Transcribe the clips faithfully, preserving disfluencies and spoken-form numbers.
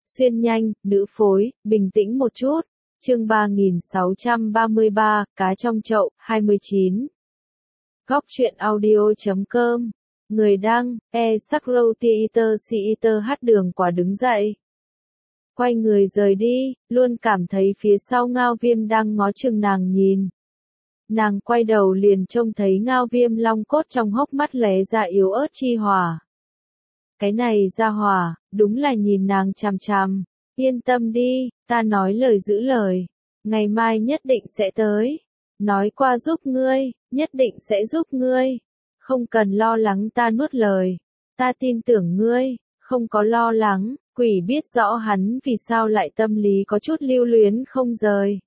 Xuyên nhanh, nữ phối, bình tĩnh một chút. Chương ba nghìn sáu trăm ba mươi ba, cá trong chậu, hai mươi chín. Góc truyện audio chấm com. Người đăng, e Sakro Theater Theater hát Đường Quả đứng dậy. Quay người rời đi, luôn cảm thấy phía sau Ngao Viêm đang ngó chừng nàng nhìn. Nàng quay đầu liền trông thấy Ngao Viêm long cốt trong hốc mắt lóe ra yếu ớt chi hỏa. Cái này ra hỏa, đúng là nhìn nàng chằm chằm. Yên tâm đi, ta nói lời giữ lời. Ngày mai nhất định sẽ tới. Nói qua giúp ngươi, nhất định sẽ giúp ngươi. Không cần lo lắng ta nuốt lời. Ta tin tưởng ngươi, không có lo lắng. Quỷ biết rõ hắn vì sao lại tâm lý có chút lưu luyến không rời.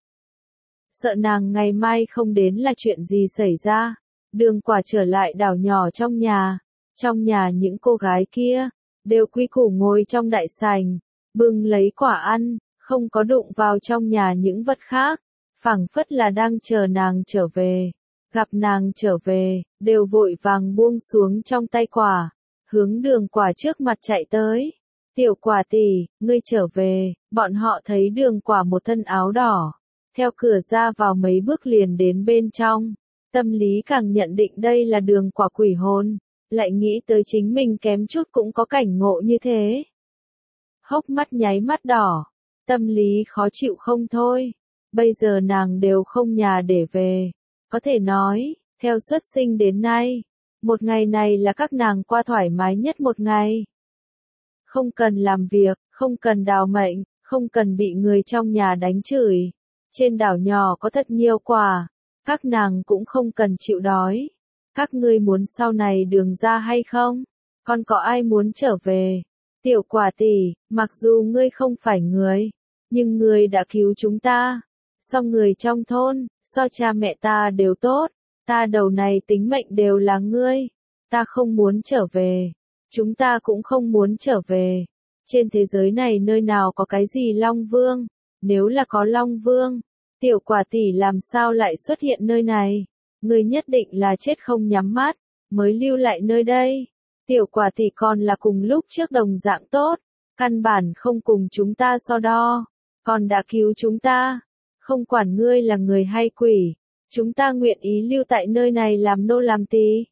Sợ nàng ngày mai không đến là chuyện gì xảy ra. Đường Quả trở lại đảo nhỏ trong nhà. Trong nhà những cô gái kia, đều quy củ ngồi trong đại sảnh, bưng lấy quả ăn, không có đụng vào trong nhà những vật khác, phảng phất là đang chờ nàng trở về. Gặp nàng trở về, đều vội vàng buông xuống trong tay quả, hướng Đường Quả trước mặt chạy tới. Tiểu Quả tỷ, ngươi trở về. Bọn họ thấy Đường Quả một thân áo đỏ, theo cửa ra vào mấy bước liền đến bên trong. Tâm lý càng nhận định đây là Đường Quả quỷ hồn, lại nghĩ tới chính mình kém chút cũng có cảnh ngộ như thế. Hốc mắt nháy mắt đỏ, tâm lý khó chịu không thôi. Bây giờ nàng đều không nhà để về. Có thể nói, theo xuất sinh đến nay, một ngày này là các nàng qua thoải mái nhất một ngày. Không cần làm việc, không cần đào mệnh, không cần bị người trong nhà đánh chửi. Trên đảo nhỏ có thật nhiều quà, các nàng cũng không cần chịu đói. Các ngươi muốn sau này đường ra hay không? Còn có ai muốn trở về? Tiểu Quả tỷ, mặc dù ngươi không phải người, nhưng ngươi đã cứu chúng ta. So người trong thôn, so cha mẹ ta đều tốt. Ta đầu này tính mệnh đều là ngươi. Ta không muốn trở về. Chúng ta cũng không muốn trở về. Trên thế giới này nơi nào có cái gì Long Vương? Nếu là có Long Vương, Tiểu Quả tỷ làm sao lại xuất hiện nơi này? Ngươi nhất định là chết không nhắm mắt, mới lưu lại nơi đây. Tiểu Quả tỷ còn là cùng lúc trước đồng dạng tốt, căn bản không cùng chúng ta so đo, còn đã cứu chúng ta. Không quản ngươi là người hay quỷ, chúng ta nguyện ý lưu tại nơi này làm nô làm tỳ.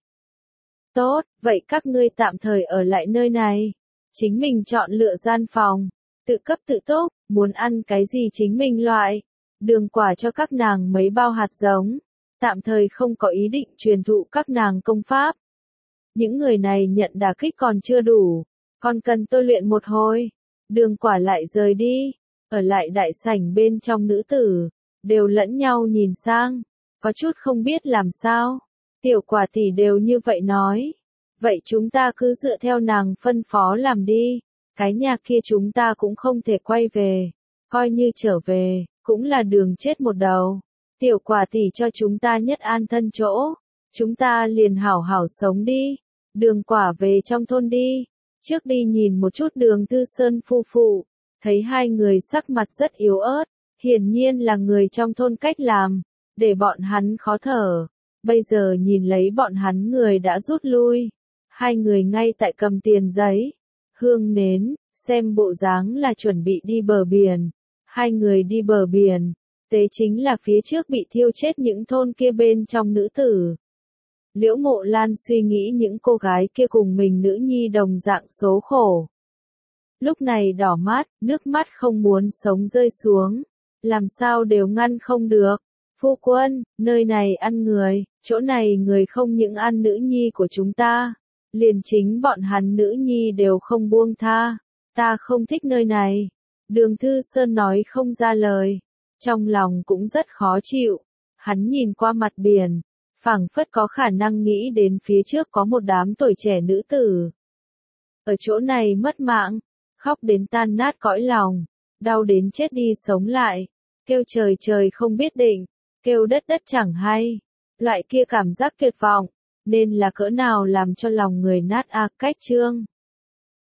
Tốt, vậy các ngươi tạm thời ở lại nơi này, chính mình chọn lựa gian phòng, tự cấp tự túc, muốn ăn cái gì chính mình loại. Đường Quả cho các nàng mấy bao hạt giống. Tạm thời không có ý định truyền thụ các nàng công pháp. Những người này nhận đả kích còn chưa đủ, còn cần tôi luyện một hồi. Đường Quả lại rời đi, ở lại đại sảnh bên trong nữ tử, đều lẫn nhau nhìn sang, có chút không biết làm sao. Tiểu Quả tỷ đều như vậy nói. Vậy chúng ta cứ dựa theo nàng phân phó làm đi, cái nhà kia chúng ta cũng không thể quay về, coi như trở về, cũng là đường chết một đầu. Tiểu Quả tỷ cho chúng ta nhất an thân chỗ, chúng ta liền hảo hảo sống đi. Đường Quả về trong thôn đi, trước đi nhìn một chút Đường Tư Sơn phu phụ, thấy hai người sắc mặt rất yếu ớt, hiển nhiên là người trong thôn cách làm, để bọn hắn khó thở. Bây giờ nhìn lấy bọn hắn người đã rút lui, hai người ngay tại cầm tiền giấy, hương nến, xem bộ dáng là chuẩn bị đi bờ biển. Hai người đi bờ biển. Tế chính là phía trước bị thiêu chết những thôn kia bên trong nữ tử. Liễu Mộ Lan suy nghĩ những cô gái kia cùng mình nữ nhi đồng dạng số khổ. Lúc này đỏ mắt, nước mắt không muốn sống rơi xuống. Làm sao đều ngăn không được. Phu quân, nơi này ăn người, chỗ này người không những ăn nữ nhi của chúng ta. Liền chính bọn hắn nữ nhi đều không buông tha. Ta không thích nơi này. Đường Thư Sơn nói không ra lời. Trong lòng cũng rất khó chịu, hắn nhìn qua mặt biển, phảng phất có khả năng nghĩ đến phía trước có một đám tuổi trẻ nữ tử. Ở chỗ này mất mạng, khóc đến tan nát cõi lòng, đau đến chết đi sống lại, kêu trời trời không biết định, kêu đất đất chẳng hay. Loại kia cảm giác tuyệt vọng, nên là cỡ nào làm cho lòng người nát a. Cách chương